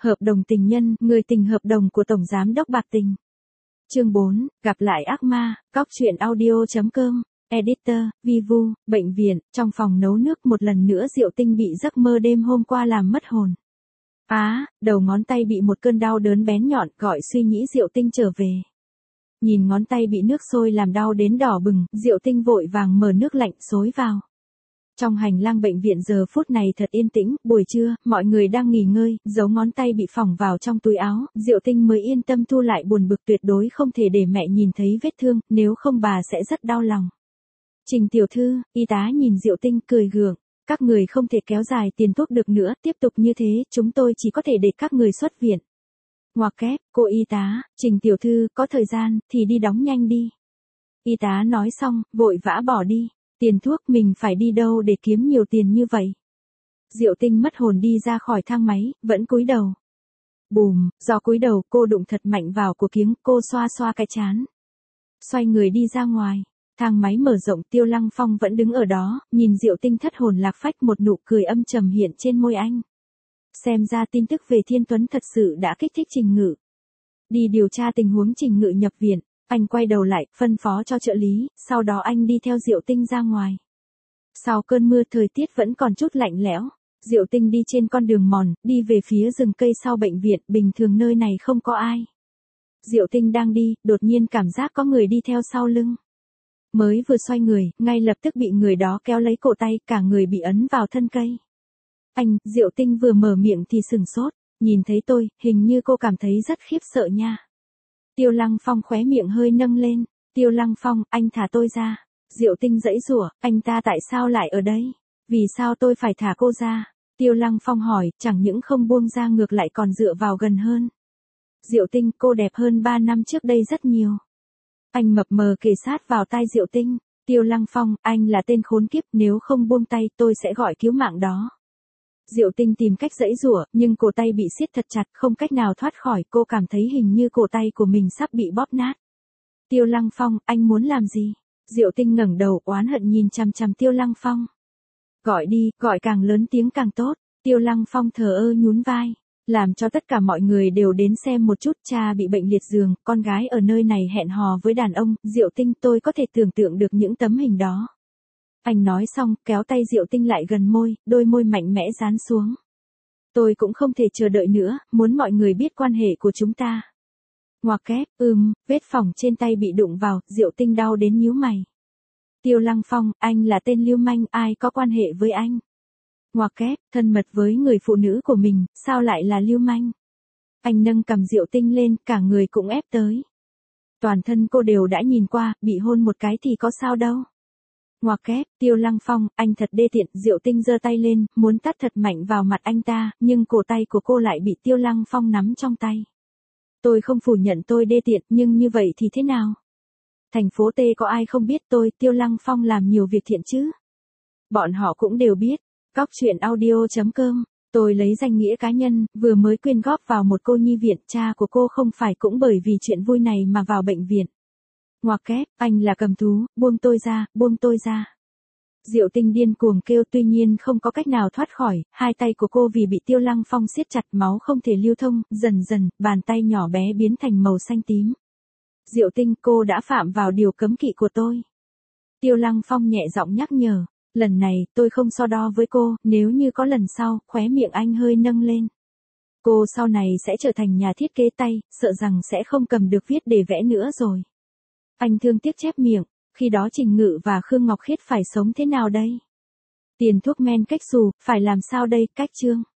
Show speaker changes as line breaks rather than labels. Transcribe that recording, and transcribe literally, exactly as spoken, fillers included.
Hợp đồng tình nhân, người tình hợp đồng của Tổng Giám đốc Bạc Tình. Chương bốn, gặp lại ác ma, cóc truyện audio chấm com, editor, Vivu, bệnh viện, trong phòng nấu nước một lần nữa Diệu Tinh bị giấc mơ đêm hôm qua làm mất hồn. Á, à, đầu ngón tay bị một cơn đau đớn bén nhọn gọi suy nghĩ Diệu Tinh trở về. Nhìn ngón tay bị nước sôi làm đau đến đỏ bừng, Diệu Tinh vội vàng mở nước lạnh xối vào. Trong hành lang bệnh viện giờ phút này thật yên tĩnh, buổi trưa, mọi người đang nghỉ ngơi, giấu ngón tay bị phỏng vào trong túi áo, Diệu Tinh mới yên tâm thu lại buồn bực tuyệt đối không thể để mẹ nhìn thấy vết thương, nếu không bà sẽ rất đau lòng. Trình tiểu thư, y tá nhìn Diệu Tinh cười gượng, các người không thể kéo dài tiền thuốc được nữa, tiếp tục như thế, chúng tôi chỉ có thể để các người xuất viện. Ngoặc kép, cô y tá, Trình tiểu thư, có thời gian, thì đi đóng nhanh đi. Y tá nói xong, vội vã bỏ đi. Tiền thuốc mình phải đi đâu để kiếm nhiều tiền như vậy? Diệu Tinh mất hồn đi ra khỏi thang máy, vẫn cúi đầu. Bùm, do cúi đầu cô đụng thật mạnh vào của kiếng, cô xoa xoa cái trán. Xoay người đi ra ngoài, thang máy mở rộng Tiêu Lăng Phong vẫn đứng ở đó, nhìn Diệu Tinh thất hồn lạc phách một nụ cười âm trầm hiện trên môi anh. Xem ra tin tức về Thiên Tuấn thật sự đã kích thích Trình Ngự. Đi điều tra tình huống Trình Ngự nhập viện. Anh quay đầu lại, phân phó cho trợ lý, sau đó anh đi theo Diệu Tinh ra ngoài. Sau cơn mưa thời tiết vẫn còn chút lạnh lẽo, Diệu Tinh đi trên con đường mòn, đi về phía rừng cây sau bệnh viện, bình thường nơi này không có ai. Diệu Tinh đang đi, đột nhiên cảm giác có người đi theo sau lưng. Mới vừa xoay người, ngay lập tức bị người đó kéo lấy cổ tay, cả người bị ấn vào thân cây. Anh, Diệu Tinh vừa mở miệng thì sừng sốt, nhìn thấy tôi, hình như cô cảm thấy rất khiếp sợ nha. Tiêu Lăng Phong khóe miệng hơi nâng lên, Tiêu Lăng Phong, anh thả tôi ra. Diệu Tinh giãy giụa, anh ta tại sao lại ở đây? Vì sao tôi phải thả cô ra? Tiêu Lăng Phong hỏi, chẳng những không buông ra ngược lại còn dựa vào gần hơn. Diệu Tinh, cô đẹp hơn ba năm trước đây rất nhiều. Anh mập mờ kề sát vào tai Diệu Tinh, Tiêu Lăng Phong, anh là tên khốn kiếp, nếu không buông tay tôi sẽ gọi cứu mạng đó. Diệu Tinh tìm cách giãy giụa, nhưng cổ tay bị siết thật chặt, không cách nào thoát khỏi, cô cảm thấy hình như cổ tay của mình sắp bị bóp nát. Tiêu Lăng Phong, anh muốn làm gì? Diệu Tinh ngẩng đầu, oán hận nhìn chằm chằm Tiêu Lăng Phong. Gọi đi, gọi càng lớn tiếng càng tốt. Tiêu Lăng Phong thờ ơ nhún vai, làm cho tất cả mọi người đều đến xem một chút, cha bị bệnh liệt giường, con gái ở nơi này hẹn hò với đàn ông, Diệu Tinh, tôi có thể tưởng tượng được những tấm hình đó. Anh nói xong, kéo tay Diệu Tinh lại gần môi, đôi môi mạnh mẽ dán xuống. Tôi cũng không thể chờ đợi nữa, muốn mọi người biết quan hệ của chúng ta. Ngoặc kép, ừm, vết phỏng trên tay bị đụng vào, Diệu Tinh đau đến nhíu mày. Tiêu Lăng Phong, anh là tên lưu manh, ai có quan hệ với anh? Ngoặc kép, thân mật với người phụ nữ của mình, sao lại là lưu manh? Anh nâng cằm Diệu Tinh lên, cả người cũng ép tới. Toàn thân cô đều đã nhìn qua, bị hôn một cái thì có sao đâu. Ngoặc kép, Tiêu Lăng Phong, anh thật đê tiện, Diệu Tinh giơ tay lên, muốn tát thật mạnh vào mặt anh ta, nhưng cổ tay của cô lại bị Tiêu Lăng Phong nắm trong tay. Tôi không phủ nhận tôi đê tiện, nhưng như vậy thì thế nào? Thành phố T có ai không biết tôi, Tiêu Lăng Phong làm nhiều việc thiện chứ? Bọn họ cũng đều biết. Cóc truyện audio chấm com, tôi lấy danh nghĩa cá nhân, vừa mới quyên góp vào một cô nhi viện, cha của cô không phải cũng bởi vì chuyện vui này mà vào bệnh viện. Ngoặc kép, anh là cầm thú, buông tôi ra, buông tôi ra. Diệu Tinh điên cuồng kêu, tuy nhiên không có cách nào thoát khỏi, hai tay của cô vì bị Tiêu Lăng Phong siết chặt, máu không thể lưu thông, dần dần, bàn tay nhỏ bé biến thành màu xanh tím. Diệu Tinh, cô đã phạm vào điều cấm kỵ của tôi. Tiêu Lăng Phong nhẹ giọng nhắc nhở, lần này, tôi không so đo với cô, nếu như có lần sau, khóe miệng anh hơi nâng lên. Cô sau này sẽ trở thành nhà thiết kế tay, sợ rằng sẽ không cầm được viết để vẽ nữa rồi. Anh thương tiếc chép miệng, khi đó Trình Ngự và Khương Ngọc Khiết phải sống thế nào đây? Tiền thuốc men cách xù, phải làm sao đây, cách chương.